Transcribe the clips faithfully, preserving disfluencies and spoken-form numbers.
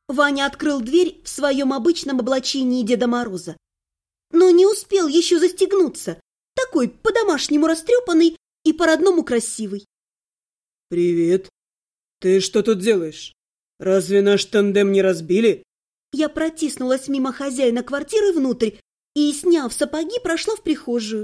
Ваня открыл дверь в своем обычном облачении Деда Мороза. Но не успел еще застегнуться, такой по-домашнему растрепанный и по-родному красивый. «Привет. Ты что тут делаешь? Разве наш тандем не разбили?» Я протиснулась мимо хозяина квартиры внутрь и, сняв сапоги, прошла в прихожую.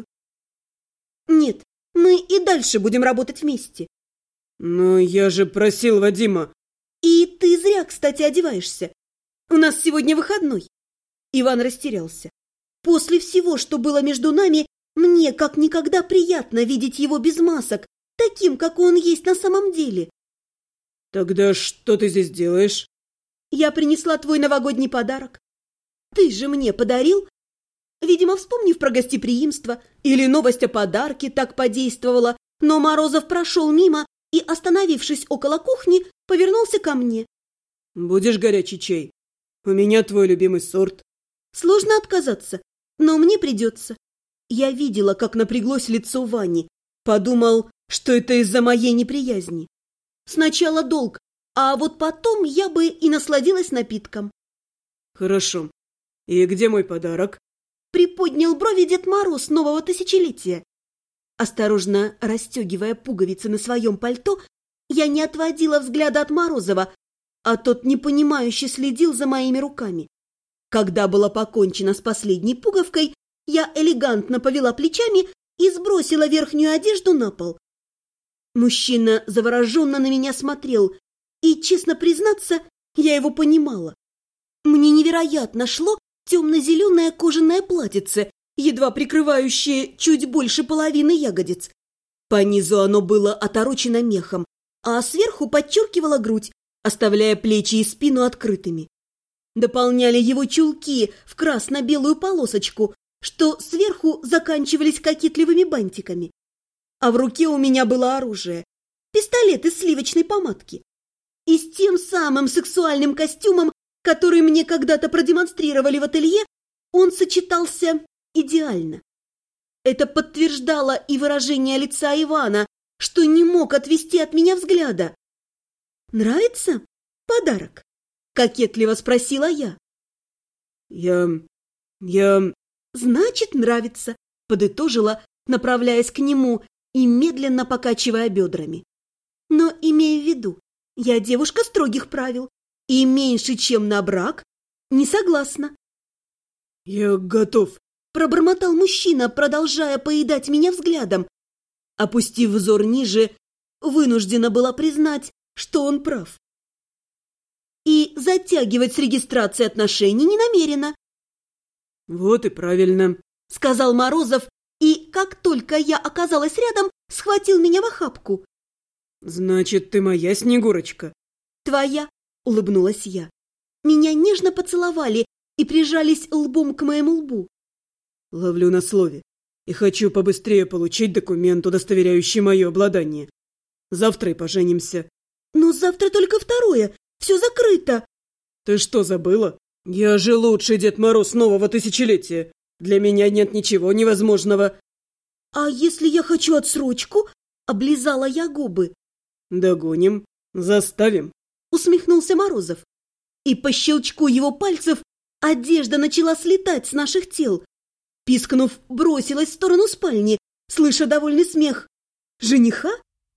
«Нет, мы и дальше будем работать вместе». «Но я же просил Вадима». «И ты зря, кстати, одеваешься. У нас сегодня выходной». Иван растерялся. После всего, что было между нами, мне как никогда приятно видеть его без масок, таким, как он есть на самом деле. «Тогда что ты здесь делаешь?» «Я принесла твой новогодний подарок. Ты же мне подарил». Видимо, вспомнив про гостеприимство или новость о подарке, так подействовала, но Морозов прошел мимо и, остановившись около кухни, повернулся ко мне. «Будешь горячий чай? У меня твой любимый сорт». Сложно отказаться, но мне придется. Я видела, как напряглось лицо Вани. Подумал, что это из-за моей неприязни. Сначала долг, а вот потом я бы и насладилась напитком. «Хорошо. И где мой подарок?» Приподнял брови Дед Мороз нового тысячелетия. Осторожно расстегивая пуговицы на своем пальто, я не отводила взгляда от Морозова, а тот непонимающе следил за моими руками. Когда было покончено с последней пуговкой, я элегантно повела плечами и сбросила верхнюю одежду на пол. Мужчина завороженно на меня смотрел, и, честно признаться, я его понимала. Мне невероятно шло темно-зеленое кожаное платьице, едва прикрывающее чуть больше половины ягодиц. По низу оно было оторочено мехом, а сверху подчеркивало грудь, оставляя плечи и спину открытыми. Дополняли его чулки в красно-белую полосочку, что сверху заканчивались кокетливыми бантиками. А в руке у меня было оружие – пистолет из сливочной помадки. И с тем самым сексуальным костюмом, который мне когда-то продемонстрировали в ателье, он сочетался идеально. Это подтверждало и выражение лица Ивана, что не мог отвести от меня взгляда. «Нравится подарок?» – кокетливо спросила я. «Я... я...» «Значит, нравится», – подытожила, направляясь к нему и медленно покачивая бедрами. «Но имея в виду, я девушка строгих правил, и меньше, чем на брак, не согласна». «Я готов», – пробормотал мужчина, продолжая поедать меня взглядом. Опустив взор ниже, вынуждена была признать, что он прав. И затягивать с регистрацией отношений не намерена. «Вот и правильно», – сказал Морозов, и, как только я оказалась рядом, схватил меня в охапку. «Значит, ты моя Снегурочка?» «Твоя», – улыбнулась я. Меня нежно поцеловали и прижались лбом к моему лбу. «Ловлю на слове и хочу побыстрее получить документ, удостоверяющий мое обладание. Завтра и поженимся». «Но завтра только второе, все закрыто». «Ты что, забыла? Я же лучший Дед Мороз нового тысячелетия. Для меня нет ничего невозможного». «А если я хочу отсрочку?» – облизала я губы. «Догоним, заставим», – усмехнулся Морозов. И по щелчку его пальцев одежда начала слетать с наших тел. Пискнув, бросилась в сторону спальни, слыша довольный смех. «Жениха?»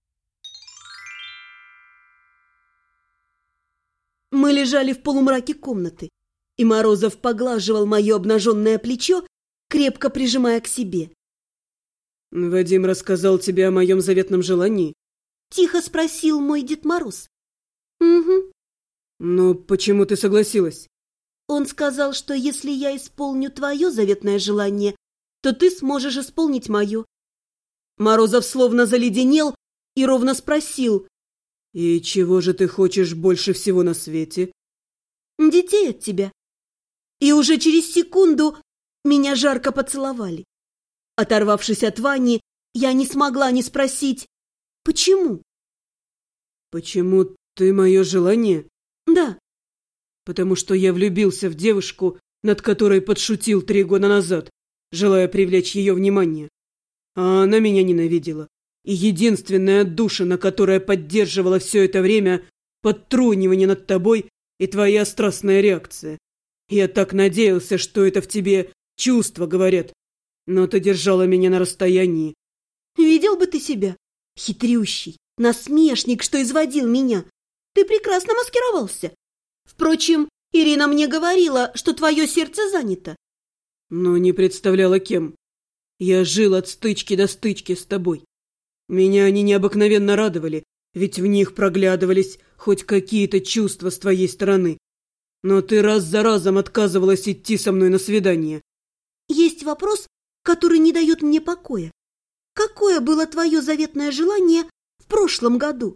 Мы лежали в полумраке комнаты, и Морозов поглаживал мое обнаженное плечо, крепко прижимая к себе. «Вадим рассказал тебе о моем заветном желании?» – тихо спросил мой Дед Мороз. «Угу». «Но почему ты согласилась?» «Он сказал, что если я исполню твое заветное желание, то ты сможешь исполнить мое». Морозов словно заледенел и ровно спросил: «И чего же ты хочешь больше всего на свете?» «Детей от тебя». И уже через секунду меня жарко поцеловали. Оторвавшись от Вани, я не смогла не спросить: «Почему?» «Почему ты мое желание?» «Да». «Потому что я влюбился в девушку, над которой подшутил три года назад, желая привлечь ее внимание. А она меня ненавидела. И единственная отдушина, которая поддерживала все это время подтрунивание над тобой, и твоя страстная реакция. Я так надеялся, что это в тебе чувства говорят, но ты держала меня на расстоянии. Видел бы ты себя, хитрющий, насмешник, что изводил меня. Ты прекрасно маскировался. Впрочем, Ирина мне говорила, что твое сердце занято. Но не представляла кем. Я жил от стычки до стычки с тобой. Меня они необыкновенно радовали, ведь в них проглядывались хоть какие-то чувства с твоей стороны. Но ты раз за разом отказывалась идти со мной на свидание. Есть вопрос, который не дает мне покоя. Какое было твое заветное желание в прошлом году?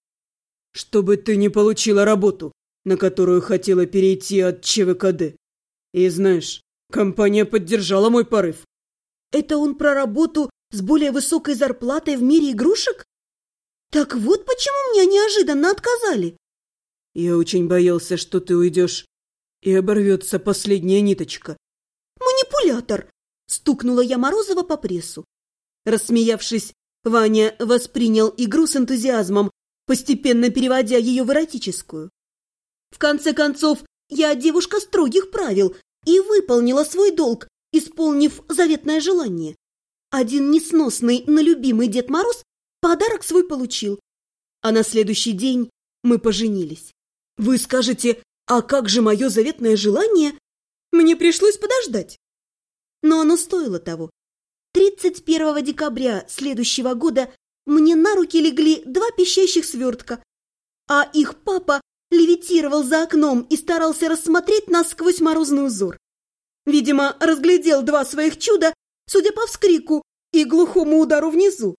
Чтобы ты не получила работу, на которую хотела перейти от ЧВКД. И знаешь, компания поддержала мой порыв. Это он про работу с более высокой зарплатой в мире игрушек? Так вот почему мне неожиданно отказали. Я очень боялся, что ты уйдешь, и оборвется последняя ниточка. Манипулятор! Стукнула я Морозова по прессу. Рассмеявшись, Ваня воспринял игру с энтузиазмом, постепенно переводя ее в эротическую. В конце концов, я девушка строгих правил и выполнила свой долг, исполнив заветное желание. Один несносный, но любимый Дед Мороз подарок свой получил. А на следующий день мы поженились. Вы скажете, а как же мое заветное желание? Мне пришлось подождать. Но оно стоило того. тридцать первого декабря следующего года мне на руки легли два пищащих свертка, а их папа левитировал за окном и старался рассмотреть нас сквозь морозный узор. Видимо, разглядел два своих чуда, судя по вскрику и глухому удару внизу.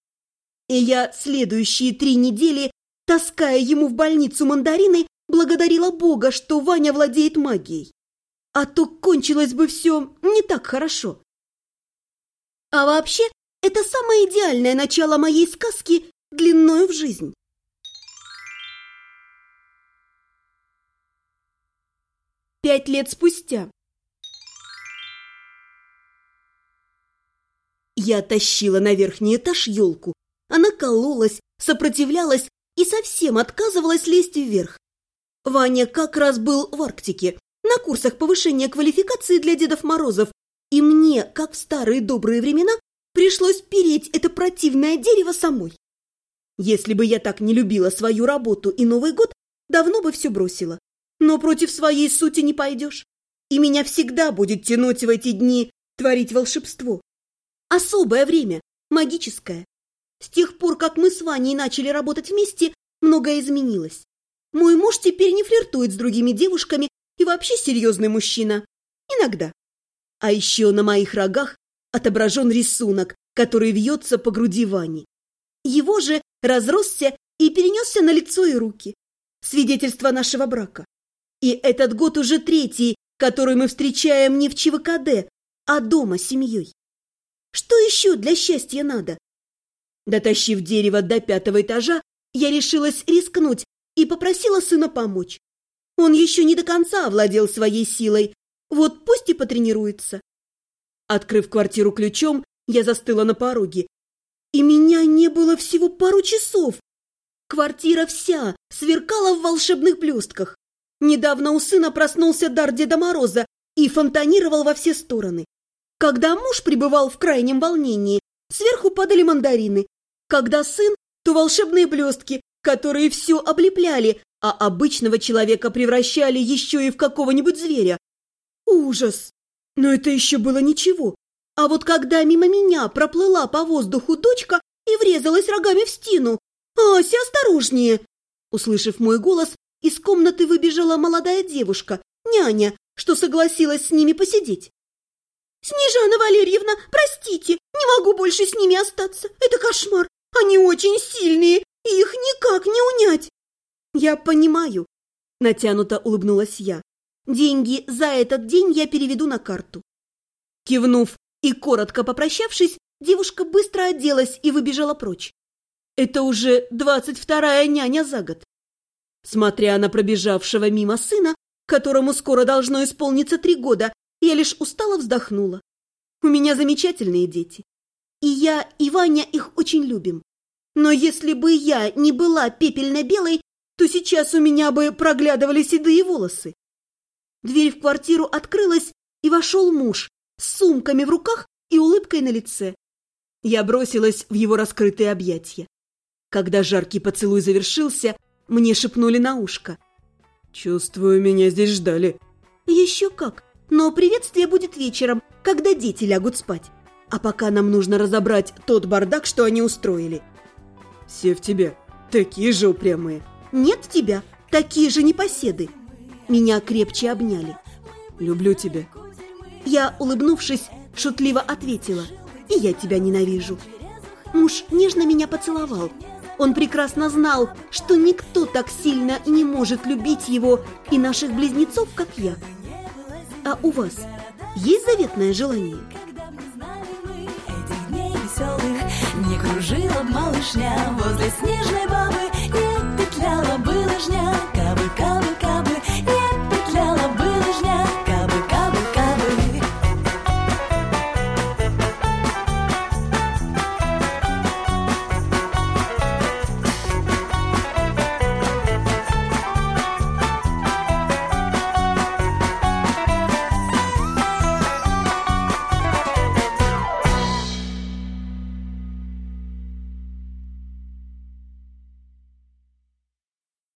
И я следующие три недели, таская ему в больницу мандарины, благодарила Бога, что Ваня владеет магией. А то кончилось бы все не так хорошо. А вообще, это самое идеальное начало моей сказки длиною в жизнь. Пять лет спустя. Я тащила на верхний этаж елку. Она кололась, сопротивлялась и совсем отказывалась лезть вверх. Ваня как раз был в Арктике, на курсах повышения квалификации для Дедов Морозов, и мне, как в старые добрые времена, пришлось переть это противное дерево самой. Если бы я так не любила свою работу и Новый год, давно бы все бросила. Но против своей сути не пойдешь. И меня всегда будет тянуть в эти дни творить волшебство. Особое время, магическое. С тех пор, как мы с Ваней начали работать вместе, многое изменилось. Мой муж теперь не флиртует с другими девушками и вообще серьезный мужчина. Иногда. А еще на моих рогах отображен рисунок, который вьется по груди Вани. Его же разросся и перенесся на лицо и руки. Свидетельство нашего брака. И этот год уже третий, который мы встречаем не в ЧВКД, а дома с семьей. Что еще для счастья надо? Дотащив дерево до пятого этажа, я решилась рискнуть и попросила сына помочь. Он еще не до конца овладел своей силой, вот пусть и потренируется. Открыв квартиру ключом, я застыла на пороге. И меня не было всего пару часов. Квартира вся сверкала в волшебных блестках. Недавно у сына проснулся дар Деда Мороза и фонтанировал во все стороны. Когда муж пребывал в крайнем волнении, сверху падали мандарины. Когда сын, то волшебные блестки, которые все облепляли, а обычного человека превращали еще и в какого-нибудь зверя. Ужас! Но это еще было ничего. А вот когда мимо меня проплыла по воздуху дочка и врезалась рогами в стену. «Ася, осторожнее!» Услышав мой голос, из комнаты выбежала молодая девушка, няня, что согласилась с ними посидеть. «Снежана Валерьевна, простите, не могу больше с ними остаться. Это кошмар. Они очень сильные, и их никак не унять». «Я понимаю», — натянуто улыбнулась я. «Деньги за этот день я переведу на карту». Кивнув и коротко попрощавшись, девушка быстро оделась и выбежала прочь. Это уже двадцать вторая няня за год. Смотря на пробежавшего мимо сына, которому скоро должно исполниться три года, я лишь устало вздохнула. У меня замечательные дети. И я, и Ваня их очень любим. Но если бы я не была пепельно-белой, то сейчас у меня бы проглядывали седые волосы. Дверь в квартиру открылась, и вошел муж с сумками в руках и улыбкой на лице. Я бросилась в его раскрытые объятия. Когда жаркий поцелуй завершился, мне шепнули на ушко: «Чувствую, меня здесь ждали». «Еще как, но приветствие будет вечером, когда дети лягут спать. А пока нам нужно разобрать тот бардак, что они устроили». «Все в тебя, такие же упрямые». «Нет тебя, такие же непоседы». Меня крепче обняли. «Люблю тебя». Я, улыбнувшись, шутливо ответила: «И я тебя ненавижу». Муж нежно меня поцеловал. Он прекрасно знал, что никто так сильно не может любить его и наших близнецов, как я. А у вас есть заветное желание? Не кружила б малышня возле снежной бабы.